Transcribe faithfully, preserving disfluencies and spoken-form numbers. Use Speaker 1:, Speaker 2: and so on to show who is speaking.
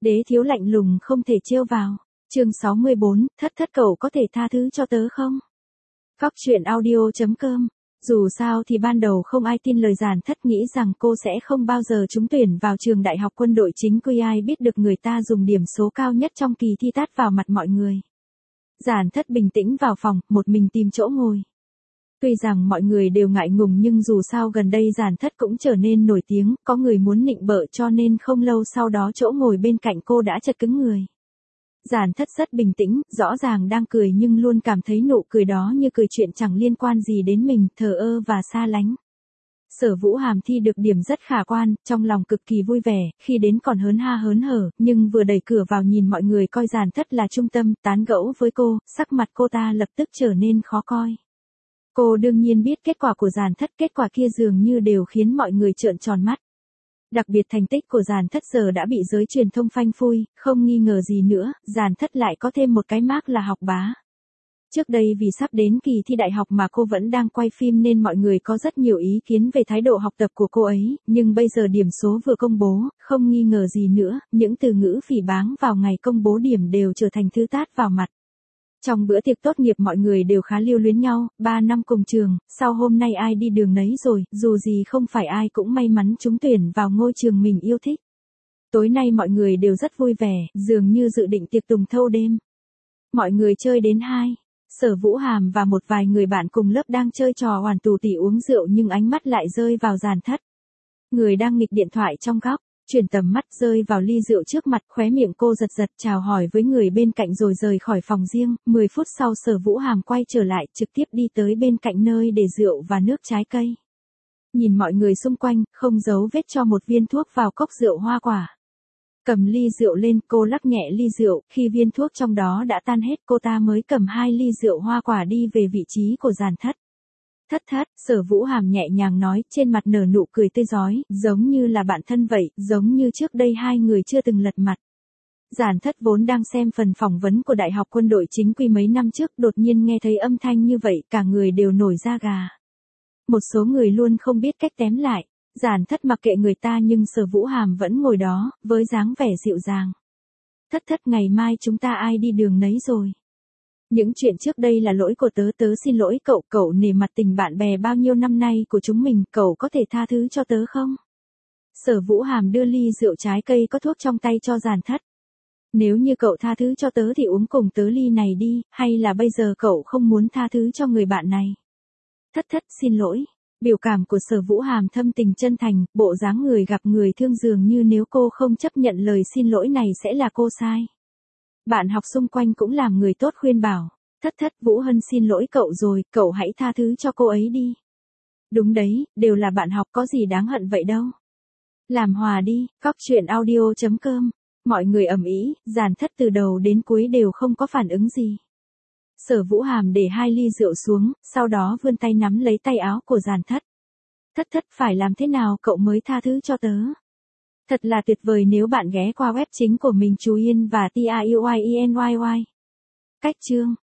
Speaker 1: Đế thiếu lạnh lùng không thể trêu vào. Chương sáu mươi bốn, thất thất cậu có thể tha thứ cho tớ không? Cóc truyện audio chấm com. Dù sao thì ban đầu không ai tin lời Giản Thất nghĩ rằng cô sẽ không bao giờ trúng tuyển vào trường đại học quân đội chính quy, ai biết được người ta dùng điểm số cao nhất trong kỳ thi tát vào mặt mọi người. Giản Thất bình tĩnh vào phòng, một mình tìm chỗ ngồi. Tuy rằng mọi người đều ngại ngùng nhưng dù sao gần đây Giản Thất cũng trở nên nổi tiếng, có người muốn nịnh bợ cho nên không lâu sau đó chỗ ngồi bên cạnh cô đã chật cứng người. Giản Thất rất bình tĩnh, rõ ràng đang cười nhưng luôn cảm thấy nụ cười đó như cười chuyện chẳng liên quan gì đến mình, thờ ơ và xa lánh. Sở Vũ Hàm thi được điểm rất khả quan, trong lòng cực kỳ vui vẻ, khi đến còn hớn ha hớn hở, nhưng vừa đẩy cửa vào nhìn mọi người coi Giản Thất là trung tâm, tán gẫu với cô, sắc mặt cô ta lập tức trở nên khó coi. Cô đương nhiên biết kết quả của Giản Thất, kết quả kia dường như đều khiến mọi người trợn tròn mắt. Đặc biệt thành tích của Giản Thất giờ đã bị giới truyền thông phanh phui, không nghi ngờ gì nữa, Giản Thất lại có thêm một cái mác là học bá. Trước đây vì sắp đến kỳ thi đại học mà cô vẫn đang quay phim nên mọi người có rất nhiều ý kiến về thái độ học tập của cô ấy, nhưng bây giờ điểm số vừa công bố, không nghi ngờ gì nữa, những từ ngữ phỉ báng vào ngày công bố điểm đều trở thành thứ tát vào mặt. Trong bữa tiệc tốt nghiệp mọi người đều khá lưu luyến nhau, ba năm cùng trường, sau hôm nay ai đi đường nấy rồi, dù gì không phải ai cũng may mắn trúng tuyển vào ngôi trường mình yêu thích. Tối nay mọi người đều rất vui vẻ, dường như dự định tiệc tùng thâu đêm. Mọi người chơi đến hai. Sở Vũ Hàm và một vài người bạn cùng lớp đang chơi trò hoàn tù tỉ uống rượu nhưng ánh mắt lại rơi vào Giản Thất. Người đang nghịch điện thoại trong góc, chuyển tầm mắt rơi vào ly rượu trước mặt, khóe miệng cô giật giật chào hỏi với người bên cạnh rồi rời khỏi phòng riêng. Mười phút sau Sở Vũ Hàm quay trở lại, trực tiếp đi tới bên cạnh nơi để rượu và nước trái cây. Nhìn mọi người xung quanh, không giấu vết cho một viên thuốc vào cốc rượu hoa quả. Cầm ly rượu lên, cô lắc nhẹ ly rượu, khi viên thuốc trong đó đã tan hết cô ta mới cầm hai ly rượu hoa quả đi về vị trí của Giản Thất. Thất thất, Sở Vũ Hàm nhẹ nhàng nói, trên mặt nở nụ cười tươi rói, giống như là bạn thân vậy, giống như trước đây hai người chưa từng lật mặt. Giản Thất vốn đang xem phần phỏng vấn của Đại học Quân đội chính quy mấy năm trước, đột nhiên nghe thấy âm thanh như vậy, cả người đều nổi da gà. Một số người luôn không biết cách tém lại. Giản Thất mặc kệ người ta nhưng Sở Vũ Hàm vẫn ngồi đó, với dáng vẻ dịu dàng. Thất thất, ngày mai chúng ta ai đi đường nấy rồi. Những chuyện trước đây là lỗi của tớ, tớ xin lỗi cậu, cậu nể mặt tình bạn bè bao nhiêu năm nay của chúng mình, cậu có thể tha thứ cho tớ không? Sở Vũ Hàm đưa ly rượu trái cây có thuốc trong tay cho Giản Thất. Nếu như cậu tha thứ cho tớ thì uống cùng tớ ly này đi, hay là bây giờ cậu không muốn tha thứ cho người bạn này? Thất thất, xin lỗi. Biểu cảm của Sở Vũ Hàm thâm tình chân thành, bộ dáng người gặp người thương, dường như nếu cô không chấp nhận lời xin lỗi này sẽ là cô sai. Bạn học xung quanh cũng làm người tốt khuyên bảo, thất thất, Vũ Hân xin lỗi cậu rồi, cậu hãy tha thứ cho cô ấy đi. Đúng đấy, đều là bạn học, có gì đáng hận vậy đâu. Làm hòa đi, cóc truyện audio chấm com. Mọi người ầm ĩ, Giản Thất từ đầu đến cuối đều không có phản ứng gì. Sở Vũ Hàm để hai ly rượu xuống, sau đó vươn tay nắm lấy tay áo của Giản Thất. Thất thất, phải làm thế nào cậu mới tha thứ cho tớ? Thật là tuyệt vời nếu bạn ghé qua web chính của mình Chú Yên và T A U I E N Y Y. Cách chương